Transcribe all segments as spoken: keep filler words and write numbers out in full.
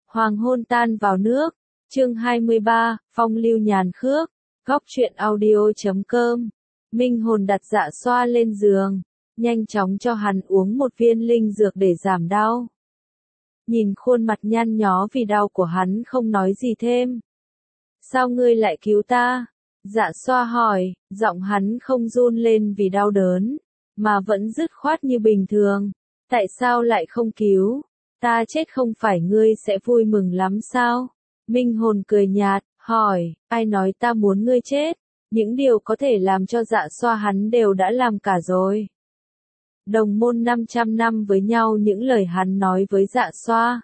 Hoàng hôn tan vào nước, chương hai mươi ba, phong lưu nhàn khước, góc truyện audio chấm com. Minh hồn đặt Dạ Xoa lên giường, nhanh chóng cho hắn uống một viên linh dược để giảm đau. Nhìn khuôn mặt nhăn nhó vì đau của hắn không nói gì thêm. Sao ngươi lại cứu ta? Dạ Xoa hỏi, giọng hắn không run lên vì đau đớn, mà vẫn dứt khoát như bình thường. Tại sao lại không cứu? Ta chết không phải ngươi sẽ vui mừng lắm sao? Minh hồn cười nhạt, hỏi, ai nói ta muốn ngươi chết? Những điều có thể làm cho Dạ Xoa hắn đều đã làm cả rồi. Đồng môn năm trăm năm với nhau, những lời hắn nói với Dạ Xoa.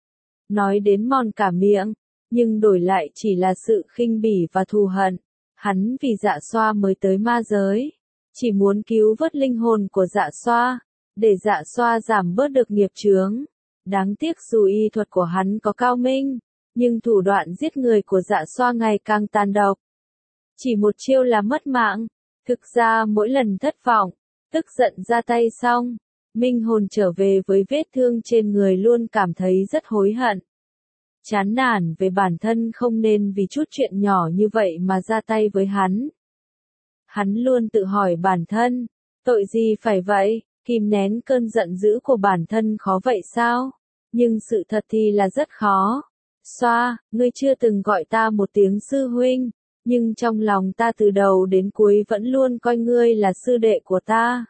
Nói đến mòn cả miệng, nhưng đổi lại chỉ là sự khinh bỉ và thù hận. Hắn vì Dạ Xoa mới tới ma giới, chỉ muốn cứu vớt linh hồn của Dạ Xoa, để Dạ Xoa giảm bớt được nghiệp chướng. Đáng tiếc dù y thuật của hắn có cao minh, nhưng thủ đoạn giết người của Dạ Xoa ngày càng tàn độc. Chỉ một chiêu là mất mạng. Thực ra mỗi lần thất vọng, tức giận ra tay xong, Minh hồn trở về với vết thương trên người luôn cảm thấy rất hối hận. Chán nản về bản thân không nên vì chút chuyện nhỏ như vậy mà ra tay với hắn. Hắn luôn tự hỏi bản thân, tội gì phải vậy, kìm nén cơn giận dữ của bản thân khó vậy sao? Nhưng sự thật thì là rất khó. Xoa, ngươi chưa từng gọi ta một tiếng sư huynh, nhưng trong lòng ta từ đầu đến cuối vẫn luôn coi ngươi là sư đệ của ta.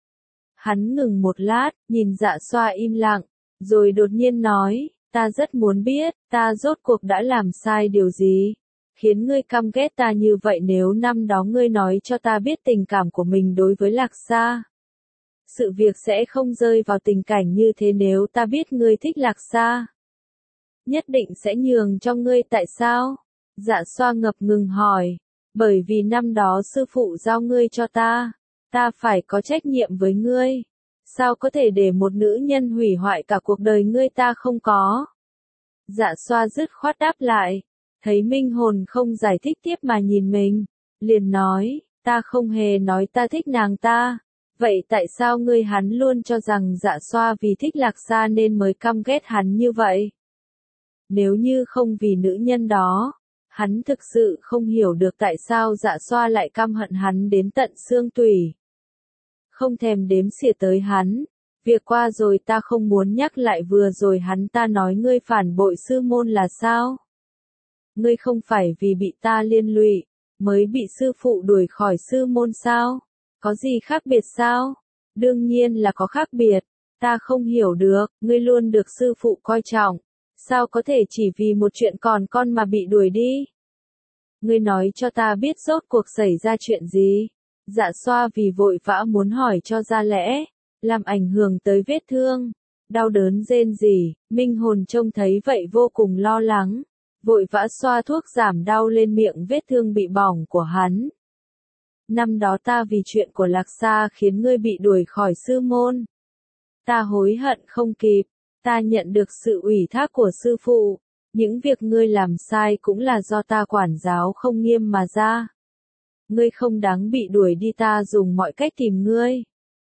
Hắn ngừng một lát, nhìn Dạ Xoa im lặng, rồi đột nhiên nói, ta rất muốn biết, ta rốt cuộc đã làm sai điều gì, khiến ngươi căm ghét ta như vậy. Nếu năm đó ngươi nói cho ta biết tình cảm của mình đối với Lạc Sa, sự việc sẽ không rơi vào tình cảnh như thế. Nếu ta biết ngươi thích Lạc Sa, nhất định sẽ nhường cho ngươi. Tại sao? Dạ Xoa ngập ngừng hỏi. Bởi vì năm đó sư phụ giao ngươi cho ta, ta phải có trách nhiệm với ngươi. Sao có thể để một nữ nhân hủy hoại cả cuộc đời ngươi? Ta không có. Dạ Xoa dứt khoát đáp lại. Thấy Minh hồn không giải thích tiếp mà nhìn mình, liền nói, ta không hề nói ta thích nàng ta. Vậy tại sao ngươi? Hắn luôn cho rằng Dạ Xoa vì thích Lạc Sa nên mới căm ghét hắn như vậy. Nếu như không vì nữ nhân đó, hắn thực sự không hiểu được tại sao Dạ Xoa lại căm hận hắn đến tận xương tủy. Không thèm đếm xỉa tới hắn. Việc qua rồi ta không muốn nhắc lại. Vừa rồi hắn ta nói ngươi phản bội sư môn là sao? Ngươi không phải vì bị ta liên lụy, mới bị sư phụ đuổi khỏi sư môn sao? Có gì khác biệt sao? Đương nhiên là có khác biệt. Ta không hiểu được, ngươi luôn được sư phụ coi trọng. Sao có thể chỉ vì một chuyện còn con mà bị đuổi đi? Ngươi nói cho ta biết rốt cuộc xảy ra chuyện gì? Dạ Xoa vì vội vã muốn hỏi cho ra lẽ, làm ảnh hưởng tới vết thương, đau đớn rên rỉ. Minh hồn trông thấy vậy vô cùng lo lắng, vội vã xoa thuốc giảm đau lên miệng vết thương bị bỏng của hắn. Năm đó ta vì chuyện của Lạc Sa khiến ngươi bị đuổi khỏi sư môn. Ta hối hận không kịp. Ta nhận được sự ủy thác của sư phụ. Những việc ngươi làm sai cũng là do ta quản giáo không nghiêm mà ra. Ngươi không đáng bị đuổi đi. Ta dùng mọi cách tìm ngươi.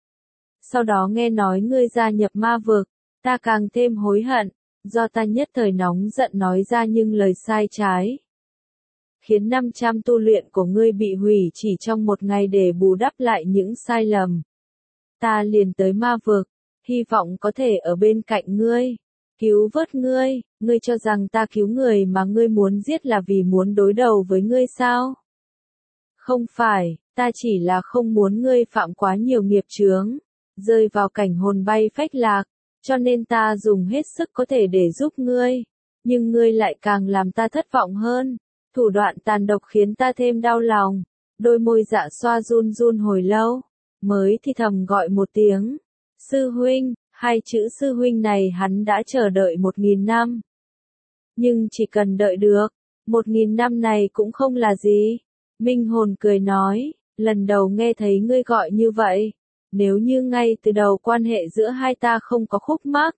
Sau đó nghe nói ngươi gia nhập ma vực, ta càng thêm hối hận, do ta nhất thời nóng giận nói ra nhưng lời sai trái, khiến năm trăm tu luyện của ngươi bị hủy chỉ trong một ngày. Để bù đắp lại những sai lầm, ta liền tới ma vực, hy vọng có thể ở bên cạnh ngươi, cứu vớt ngươi. Ngươi cho rằng ta cứu người mà ngươi muốn giết là vì muốn đối đầu với ngươi sao? Không phải, ta chỉ là không muốn ngươi phạm quá nhiều nghiệp chướng, rơi vào cảnh hồn bay phách lạc, cho nên ta dùng hết sức có thể để giúp ngươi. Nhưng ngươi lại càng làm ta thất vọng hơn. Thủ đoạn tàn độc khiến ta thêm đau lòng. Đôi môi Dạ Xoa run run hồi lâu, mới thì thầm gọi một tiếng. Sư huynh. Hai chữ sư huynh này hắn đã chờ đợi một nghìn năm. Nhưng chỉ cần đợi được, một nghìn năm này cũng không là gì. Minh hồn cười nói, lần đầu nghe thấy ngươi gọi như vậy. Nếu như ngay từ đầu quan hệ giữa hai ta không có khúc mắc,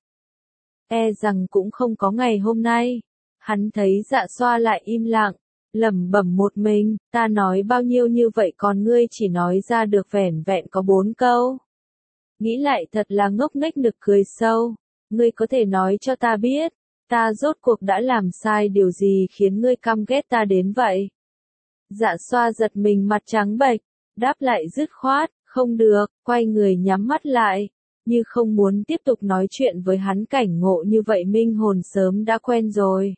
e rằng cũng không có ngày hôm nay. Hắn thấy Dạ Xoa lại im lặng, lẩm bẩm một mình, ta nói bao nhiêu như vậy còn ngươi chỉ nói ra được vẻn vẹn có bốn câu. Nghĩ lại thật là ngốc nghếch. Nực cười sâu. Ngươi có thể nói cho ta biết, Ta rốt cuộc đã làm sai điều gì khiến ngươi căm ghét ta đến vậy? Dạ xoa giật mình mặt trắng bệch, đáp lại dứt khoát, không được, quay người nhắm mắt lại, như không muốn tiếp tục nói chuyện với hắn. Cảnh ngộ như vậy Minh Hồn sớm đã quen rồi.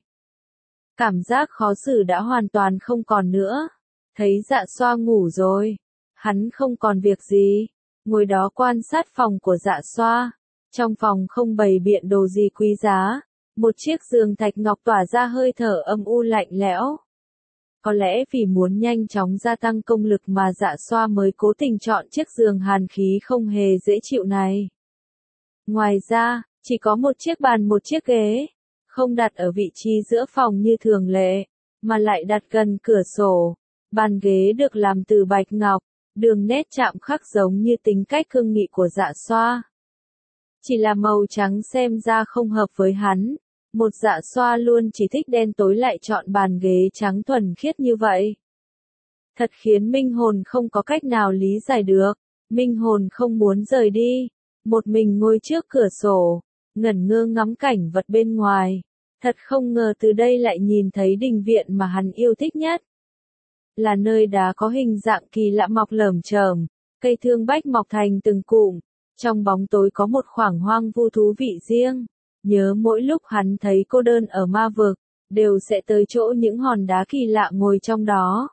Cảm giác khó xử đã hoàn toàn không còn nữa. Thấy dạ xoa ngủ rồi, hắn không còn việc gì, ngồi đó quan sát phòng của dạ xoa. Trong phòng không bày biện đồ gì quý giá, một chiếc giường thạch ngọc tỏa ra hơi thở âm u lạnh lẽo. Có lẽ vì muốn nhanh chóng gia tăng công lực mà dạ xoa mới cố tình chọn chiếc giường hàn khí không hề dễ chịu này. Ngoài ra, chỉ có một chiếc bàn một chiếc ghế, không đặt ở vị trí giữa phòng như thường lệ, mà lại đặt gần cửa sổ. Bàn ghế được làm từ bạch ngọc, đường nét chạm khắc giống như tính cách cương nghị của dạ xoa. Chỉ là màu trắng xem ra không hợp với hắn. Một dạ xoa luôn chỉ thích đen tối lại chọn bàn ghế trắng thuần khiết như vậy. Thật khiến Minh Hồn không có cách nào lý giải được. Minh Hồn không muốn rời đi, một mình ngồi trước cửa sổ, ngẩn ngơ ngắm cảnh vật bên ngoài. Thật không ngờ từ đây lại nhìn thấy đình viện mà hắn yêu thích nhất. Là nơi đá có hình dạng kỳ lạ mọc lởm chởm, cây thương bách mọc thành từng cụm, trong bóng tối có một khoảng hoang vu thú vị riêng. Nhớ mỗi lúc hắn thấy cô đơn ở ma vực, đều sẽ tới chỗ những hòn đá kỳ lạ ngồi trong đó.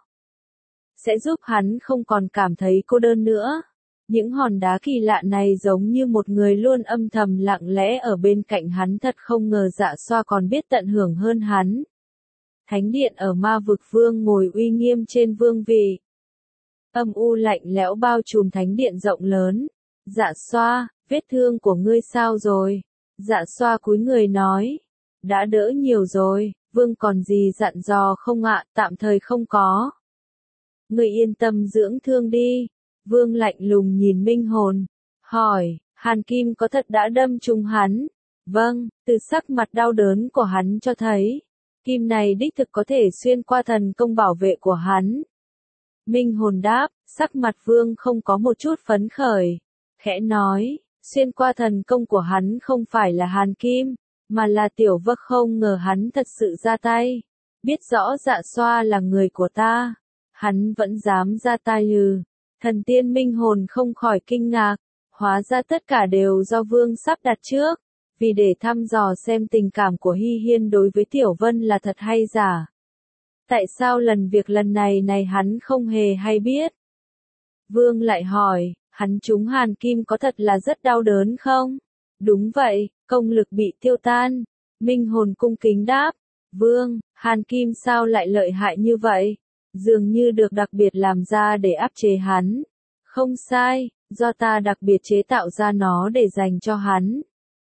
Sẽ giúp hắn không còn cảm thấy cô đơn nữa. Những hòn đá kỳ lạ này giống như một người luôn âm thầm lặng lẽ ở bên cạnh hắn. Thật không ngờ dạ xoa còn biết tận hưởng hơn hắn. Thánh điện ở ma vực, vương ngồi uy nghiêm trên vương vị. Âm u lạnh lẽo bao trùm thánh điện rộng lớn. Dạ xoa, vết thương của ngươi sao rồi? Dạ xoa cúi người nói. Đã đỡ nhiều rồi, vương còn gì dặn dò không ạ? Tạm thời không có. Ngươi yên tâm dưỡng thương đi. Vương lạnh lùng nhìn Minh Hồn, hỏi, hàn kim có thật đã đâm trúng hắn? Vâng, từ sắc mặt đau đớn của hắn cho thấy, kim này đích thực có thể xuyên qua thần công bảo vệ của hắn. Minh Hồn đáp, sắc mặt vương không có một chút phấn khởi, khẽ nói, xuyên qua thần công của hắn không phải là hàn kim, mà là tiểu vất. Không ngờ hắn thật sự ra tay, biết rõ dạ xoa là người của ta, hắn vẫn dám ra tay ư? Thần tiên Minh Hồn không khỏi kinh ngạc, hóa ra tất cả đều do vương sắp đặt trước, vì để thăm dò xem tình cảm của Hy Hiên đối với Tiểu Vân là thật hay giả. Tại sao lần việc lần này này hắn không hề hay biết? Vương lại hỏi, hắn trúng hàn kim có thật là rất đau đớn không? Đúng vậy, công lực bị tiêu tan. Minh Hồn cung kính đáp, vương, hàn kim sao lại lợi hại như vậy? Dường như được đặc biệt làm ra để áp chế hắn. Không sai, do ta đặc biệt chế tạo ra nó để dành cho hắn.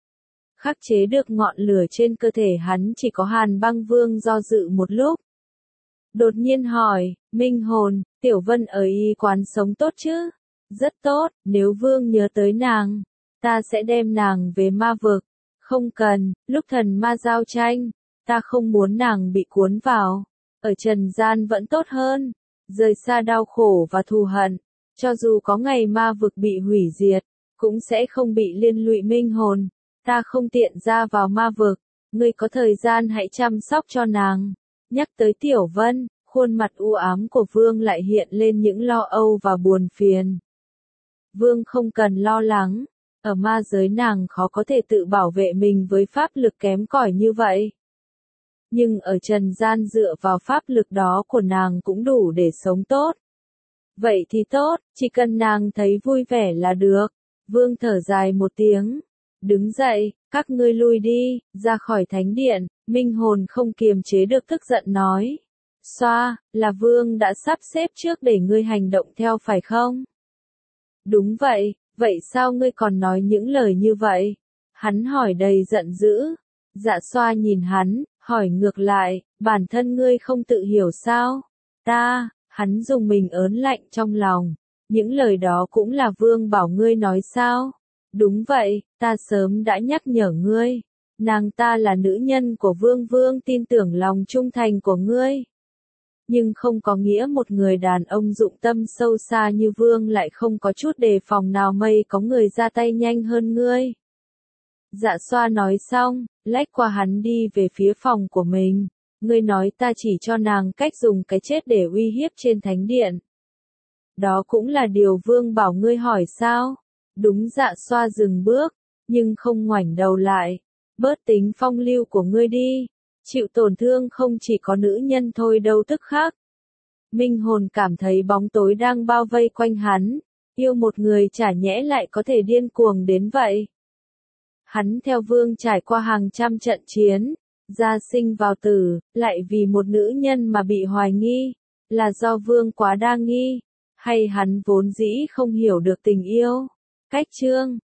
Khắc chế được ngọn lửa trên cơ thể hắn. Chỉ có Hàn Băng Vương do dự một lúc. Đột nhiên hỏi, Minh Hồn, Tiểu Vân ở y quán sống tốt chứ? Rất tốt, nếu vương nhớ tới nàng, ta sẽ đem nàng về ma vực. Không cần, lúc thần ma giao tranh, ta không muốn nàng bị cuốn vào. Ở trần gian vẫn tốt hơn, rời xa đau khổ và thù hận, cho dù có ngày ma vực bị hủy diệt, cũng sẽ không bị liên lụy. Minh Hồn, ta không tiện ra vào ma vực, ngươi có thời gian hãy chăm sóc cho nàng. Nhắc tới Tiểu Vân, khuôn mặt u ám của vương lại hiện lên những lo âu và buồn phiền. Vương không cần lo lắng, ở ma giới nàng khó có thể tự bảo vệ mình với pháp lực kém cỏi như vậy. Nhưng ở trần gian dựa vào pháp lực đó của nàng cũng đủ để sống tốt. Vậy thì tốt, chỉ cần nàng thấy vui vẻ là được. Vương thở dài một tiếng, đứng dậy, các ngươi lui đi, ra khỏi thánh điện. Minh Hồn không kiềm chế được tức giận nói. Xoa, là vương đã sắp xếp trước để ngươi hành động theo phải không? Đúng vậy, vậy sao ngươi còn nói những lời như vậy? Hắn hỏi đầy giận dữ. Dạ xoa nhìn hắn, hỏi ngược lại, bản thân ngươi không tự hiểu sao? Ta, hắn dùng mình ớn lạnh trong lòng. Những lời đó cũng là vương bảo ngươi nói sao? Đúng vậy, ta sớm đã nhắc nhở ngươi. Nàng ta là nữ nhân của vương, vương tin tưởng lòng trung thành của ngươi. Nhưng không có nghĩa một người đàn ông dụng tâm sâu xa như vương lại không có chút đề phòng nào. Mây có người ra tay nhanh hơn ngươi. Dạ xoa nói xong, lách qua hắn đi về phía phòng của mình. Ngươi nói ta chỉ cho nàng cách dùng cái chết để uy hiếp trên thánh điện. Đó cũng là điều vương bảo ngươi hỏi sao? Đúng, dạ xoa dừng bước, nhưng không ngoảnh đầu lại. Bớt tính phong lưu của ngươi đi. Chịu tổn thương không chỉ có nữ nhân thôi đâu tức khắc. Minh hồn cảm thấy bóng tối đang bao vây quanh hắn. Yêu một người chả nhẽ lại có thể điên cuồng đến vậy. Hắn theo vương trải qua hàng trăm trận chiến, ra sinh vào tử, lại vì một nữ nhân mà bị hoài nghi, là do vương quá đa nghi, hay hắn vốn dĩ không hiểu được tình yêu. Cách chương